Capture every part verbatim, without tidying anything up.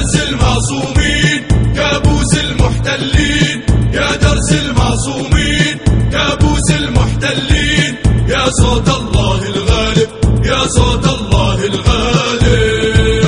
درس المعصومين كابوس المحتلين، يا درس المعصومين كابوس المحتلين، يا صوت الله الغالب، يا صوت الله الغالب.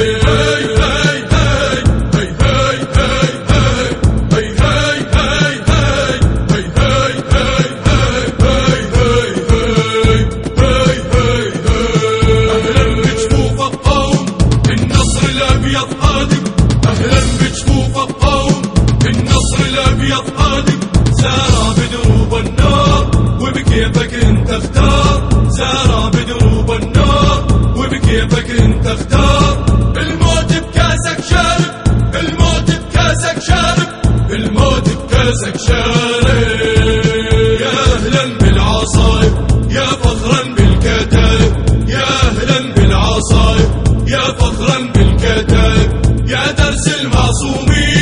أهلا بجفوف القوم النصر الأبيض قادم، سارى بدروب النار وبكيفك انت اختار، سارى بدروب النار وبكيفك انت اختار. الموت بكاسك شارب، الموت بكاسك شارب، الموت بكاسك شارب. يا أهلا بالعصايب، يا فخرا بالكتائب، يا أهلا بالعصايب، يا فخرا بالكتائب، يا درس المعصومين.